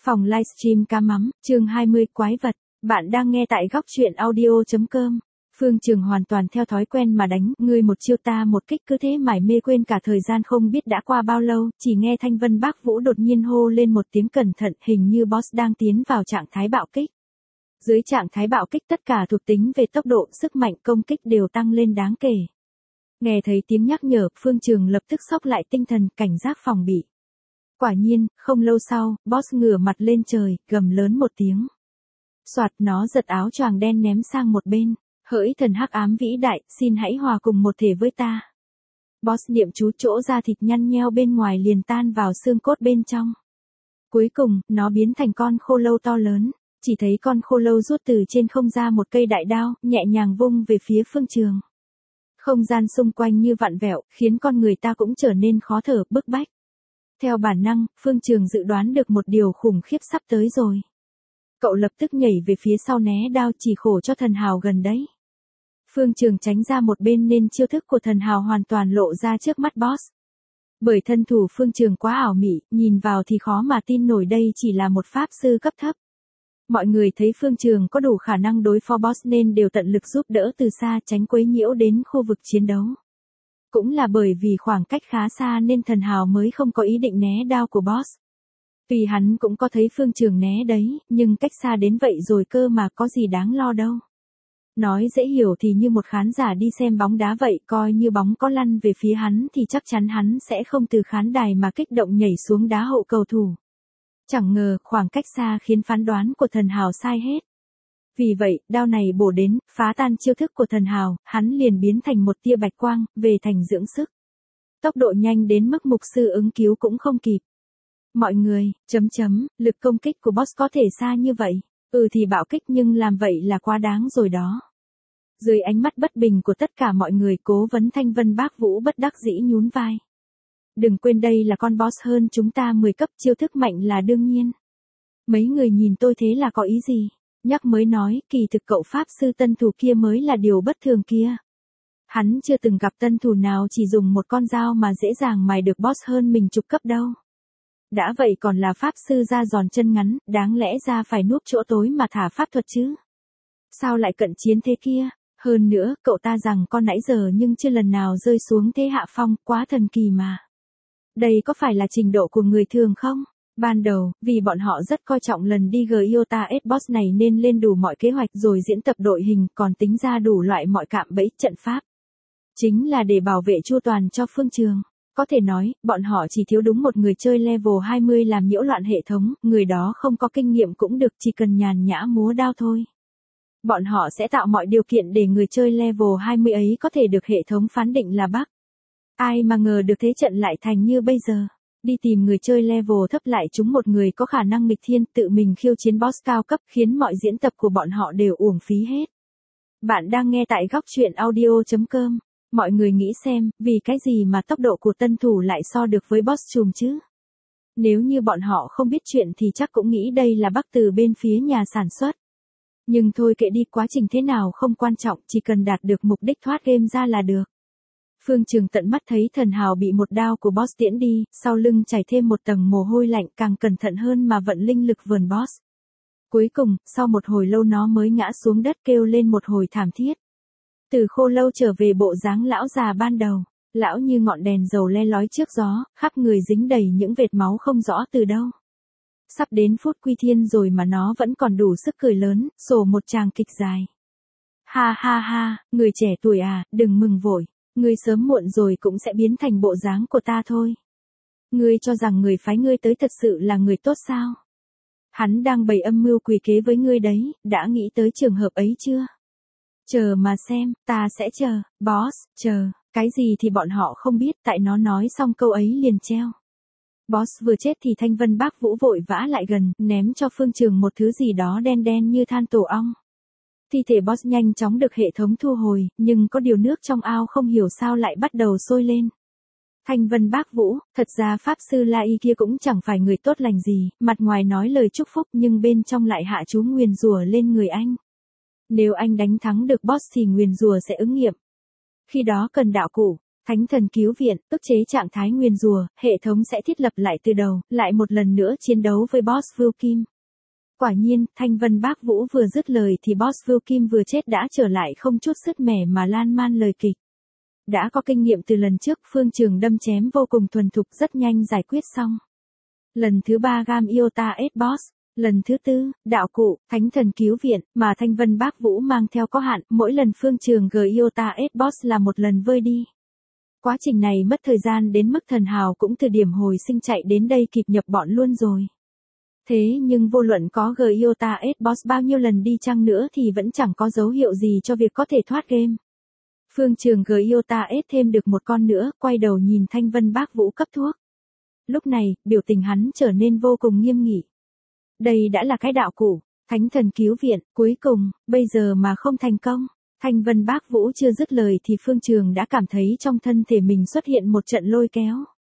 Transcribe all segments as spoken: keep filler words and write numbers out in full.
Phòng livestream cá mắm, chương hai mươi quái vật. Bạn đang nghe tại góc truyện audio.com. Phương Trường hoàn toàn theo thói quen mà đánh, ngươi một chiêu ta một kích, cứ thế mải mê quên cả thời gian không biết đã qua bao lâu, chỉ nghe Thanh Vân Bác Vũ đột nhiên hô lên một tiếng cẩn thận, hình như boss đang tiến vào trạng thái bạo kích. Dưới trạng thái bạo kích tất cả thuộc tính về tốc độ, sức mạnh, công kích đều tăng lên đáng kể. Nghe thấy tiếng nhắc nhở, Phương Trường lập tức xốc lại tinh thần, cảnh giác phòng bị. Quả nhiên, không lâu sau, boss ngửa mặt lên trời, gầm lớn một tiếng. Soạt, nó giật áo choàng đen ném sang một bên. Hỡi thần hắc ám vĩ đại, xin hãy hòa cùng một thể với ta. Boss niệm chú, chỗ da thịt nhăn nheo bên ngoài liền tan vào xương cốt bên trong. Cuối cùng, nó biến thành con khô lâu to lớn. Chỉ thấy con khô lâu rút từ trên không ra một cây đại đao, nhẹ nhàng vung về phía Phương Trường. Không gian xung quanh như vặn vẹo, khiến con người ta cũng trở nên khó thở, bức bách. Theo bản năng, Phương Trường dự đoán được một điều khủng khiếp sắp tới rồi. Cậu lập tức nhảy về phía sau né đao, chỉ khổ cho thần hào gần đấy. Phương Trường tránh ra một bên nên chiêu thức của thần hào hoàn toàn lộ ra trước mắt boss. Bởi thân thủ Phương Trường quá ảo mị, nhìn vào thì khó mà tin nổi đây chỉ là một pháp sư cấp thấp. Mọi người thấy Phương Trường có đủ khả năng đối phó boss nên đều tận lực giúp đỡ từ xa, tránh quấy nhiễu đến khu vực chiến đấu. Cũng là bởi vì khoảng cách khá xa nên thần hào mới không có ý định né đao của boss. Vì hắn cũng có thấy Phương Trường né đấy, nhưng cách xa đến vậy rồi cơ mà, có gì đáng lo đâu. Nói dễ hiểu thì như một khán giả đi xem bóng đá vậy, coi như bóng có lăn về phía hắn thì chắc chắn hắn sẽ không từ khán đài mà kích động nhảy xuống đá hộ cầu thủ. Chẳng ngờ, khoảng cách xa khiến phán đoán của thần hào sai hết. Vì vậy, đao này bổ đến, phá tan chiêu thức của thần hào, hắn liền biến thành một tia bạch quang, về thành dưỡng sức. Tốc độ nhanh đến mức mục sư ứng cứu cũng không kịp. Mọi người, chấm chấm, lực công kích của boss có thể xa như vậy. Ừ thì bạo kích nhưng làm vậy là quá đáng rồi đó. Dưới ánh mắt bất bình của tất cả mọi người, Cố vấn Thanh Vân Bác Vũ bất đắc dĩ nhún vai. Đừng quên đây là con boss hơn chúng ta mười cấp, chiêu thức mạnh là đương nhiên. Mấy người nhìn tôi thế là có ý gì? Nhắc mới nói, kỳ thực cậu pháp sư tân thủ kia mới là điều bất thường kia. Hắn chưa từng gặp tân thủ nào chỉ dùng một con dao mà dễ dàng mài được boss hơn mình chục cấp đâu. Đã vậy còn là pháp sư da giòn chân ngắn, đáng lẽ ra phải núp chỗ tối mà thả pháp thuật chứ. Sao lại cận chiến thế kia? Hơn nữa, cậu ta rằng con nãy giờ nhưng chưa lần nào rơi xuống thế hạ phong, quá thần kỳ mà. Đây có phải là trình độ của người thường không? Ban đầu, vì bọn họ rất coi trọng lần đi Giota S boss này nên lên đủ mọi kế hoạch rồi diễn tập đội hình, còn tính ra đủ loại mọi cạm bẫy trận pháp. Chính là để bảo vệ chu toàn cho Phương Trường. Có thể nói, bọn họ chỉ thiếu đúng một người chơi level hai mươi làm nhiễu loạn hệ thống, người đó không có kinh nghiệm cũng được, chỉ cần nhàn nhã múa đao thôi. Bọn họ sẽ tạo mọi điều kiện để người chơi level hai mươi ấy có thể được hệ thống phán định là bug. Ai mà ngờ được thế trận lại thành như bây giờ. Đi tìm người chơi level thấp lại trúng một người có khả năng nghịch thiên, tự mình khiêu chiến boss cao cấp, khiến mọi diễn tập của bọn họ đều uổng phí hết. Bạn đang nghe tại góc truyện audio.com. Mọi người nghĩ xem, vì cái gì mà tốc độ của tân thủ lại so được với boss trùm chứ? Nếu như bọn họ không biết chuyện thì chắc cũng nghĩ đây là bug từ bên phía nhà sản xuất. Nhưng thôi kệ đi, quá trình thế nào không quan trọng, chỉ cần đạt được mục đích thoát game ra là được. Phương Trường tận mắt thấy thần hào bị một đao của boss tiễn đi, sau lưng chảy thêm một tầng mồ hôi lạnh, càng cẩn thận hơn mà vận linh lực vờn boss. Cuối cùng, sau một hồi lâu nó mới ngã xuống đất kêu lên một hồi thảm thiết. Từ khô lâu trở về bộ dáng lão già ban đầu, lão như ngọn đèn dầu le lói trước gió, khắp người dính đầy những vệt máu không rõ từ đâu. Sắp đến phút quy thiên rồi mà nó vẫn còn đủ sức cười lớn, sổ một tràng kịch dài. Ha ha ha, người trẻ tuổi à, đừng mừng vội, ngươi sớm muộn rồi cũng sẽ biến thành bộ dáng của ta thôi. Ngươi cho rằng người phái ngươi tới thật sự là người tốt sao? Hắn đang bày âm mưu quỷ kế với ngươi đấy, đã nghĩ tới trường hợp ấy chưa? Chờ mà xem, ta sẽ chờ, boss, chờ, cái gì thì bọn họ không biết, tại nó nói xong câu ấy liền treo. Boss vừa chết thì Thanh Vân Bác Vũ vội vã lại gần, ném cho Phương Trường một thứ gì đó đen đen như than tổ ong. Thi thể boss nhanh chóng được hệ thống thu hồi, nhưng có điều nước trong ao không hiểu sao lại bắt đầu sôi lên. Thanh Vân Bác Vũ, thật ra Pháp Sư La Y kia cũng chẳng phải người tốt lành gì, mặt ngoài nói lời chúc phúc nhưng bên trong lại hạ chú nguyền rủa lên người anh. Nếu anh đánh thắng được boss thì nguyền rủa sẽ ứng nghiệm. Khi đó cần đạo cụ, Thánh thần cứu viện, ức chế trạng thái nguyền rủa, hệ thống sẽ thiết lập lại từ đầu, lại một lần nữa chiến đấu với boss Vưu Kim. Quả nhiên, Thanh Vân Bác Vũ vừa dứt lời thì boss Vưu Kim vừa chết đã trở lại không chút sứt mẻ mà lan man lời kịch. Đã có kinh nghiệm từ lần trước, phương trường đâm chém vô cùng thuần thục, rất nhanh giải quyết xong. Lần thứ ba gam Iota S boss. Lần thứ tư, đạo cụ, thánh thần cứu viện, mà Thanh Vân Bác Vũ mang theo có hạn, mỗi lần phương trường G Iota S boss là một lần vơi đi. Quá trình này mất thời gian đến mức thần hào cũng từ điểm hồi sinh chạy đến đây kịp nhập bọn luôn rồi. Thế nhưng vô luận có G Iota S boss bao nhiêu lần đi chăng nữa thì vẫn chẳng có dấu hiệu gì cho việc có thể thoát game. Phương trường G Iota S thêm được một con nữa, quay đầu nhìn Thanh Vân Bác Vũ cấp thuốc. Lúc này, biểu tình hắn trở nên vô cùng nghiêm nghị. Đây đã là cái đạo cụ, thánh thần cứu viện, cuối cùng, bây giờ mà không thành công. Thanh Vân Bác Vũ chưa dứt lời thì phương trường đã cảm thấy trong thân thể mình xuất hiện một trận lôi kéo.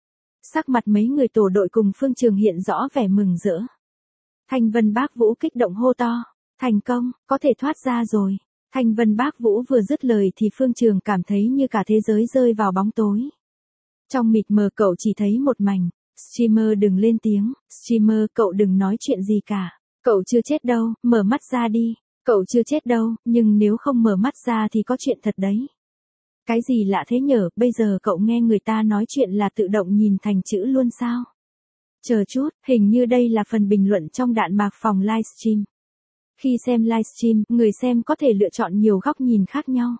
Sắc mặt mấy người tổ đội cùng phương trường hiện rõ vẻ mừng rỡ. Thanh Vân Bác Vũ kích động hô to, thành công, có thể thoát ra rồi. Thanh Vân Bác Vũ vừa dứt lời thì phương trường cảm thấy như cả thế giới rơi vào bóng tối. Trong mịt mờ cậu chỉ thấy một mảnh. Streamer đừng lên tiếng, streamer cậu đừng nói chuyện gì cả. Cậu chưa chết đâu, mở mắt ra đi. Cậu chưa chết đâu, nhưng nếu không mở mắt ra thì có chuyện thật đấy. Cái gì lạ thế nhở, bây giờ cậu nghe người ta nói chuyện là tự động nhìn thành chữ luôn sao? Chờ chút, hình như đây là phần bình luận trong đạn mạc phòng livestream. Khi xem livestream, người xem có thể lựa chọn nhiều góc nhìn khác nhau.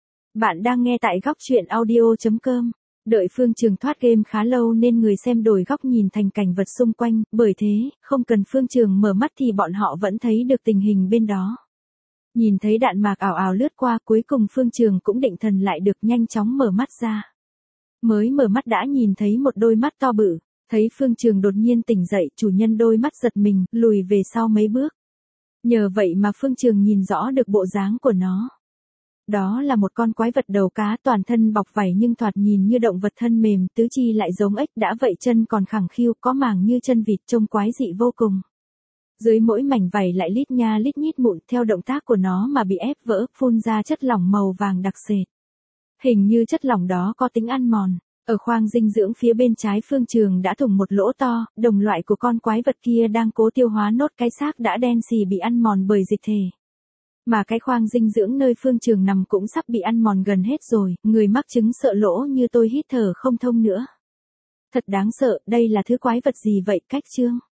Bạn đang nghe tại góc truyện audio chấm com. Đợi phương trường thoát game khá lâu nên người xem đổi góc nhìn thành cảnh vật xung quanh, bởi thế, không cần phương trường mở mắt thì bọn họ vẫn thấy được tình hình bên đó. Nhìn thấy đạn mạc ảo ảo lướt qua, cuối cùng phương trường cũng định thần lại được, nhanh chóng mở mắt ra. Mới mở mắt đã nhìn thấy một đôi mắt to bự, thấy phương trường đột nhiên tỉnh dậy, chủ nhân đôi mắt giật mình, lùi về sau mấy bước. Nhờ vậy mà phương trường nhìn rõ được bộ dáng của nó. Đó là một con quái vật đầu cá, toàn thân bọc vảy nhưng thoạt nhìn như động vật thân mềm, tứ chi lại giống ếch, đã vậy chân còn khẳng khiu, có màng như chân vịt, trông quái dị vô cùng. Dưới mỗi mảnh vảy lại lít nha lít nhít mụn, theo động tác của nó mà bị ép vỡ, phun ra chất lỏng màu vàng đặc sệt. Hình như chất lỏng đó có tính ăn mòn. Ở khoang dinh dưỡng phía bên trái phương trường đã thủng một lỗ to, đồng loại của con quái vật kia đang cố tiêu hóa nốt cái xác đã đen xì bị ăn mòn bởi dịch thể. Mà cái khoang dinh dưỡng nơi phương trường nằm cũng sắp bị ăn mòn gần hết rồi, người mắc chứng sợ lỗ như tôi hít thở không thông nữa. Thật đáng sợ, đây là thứ quái vật gì vậy, cách chương?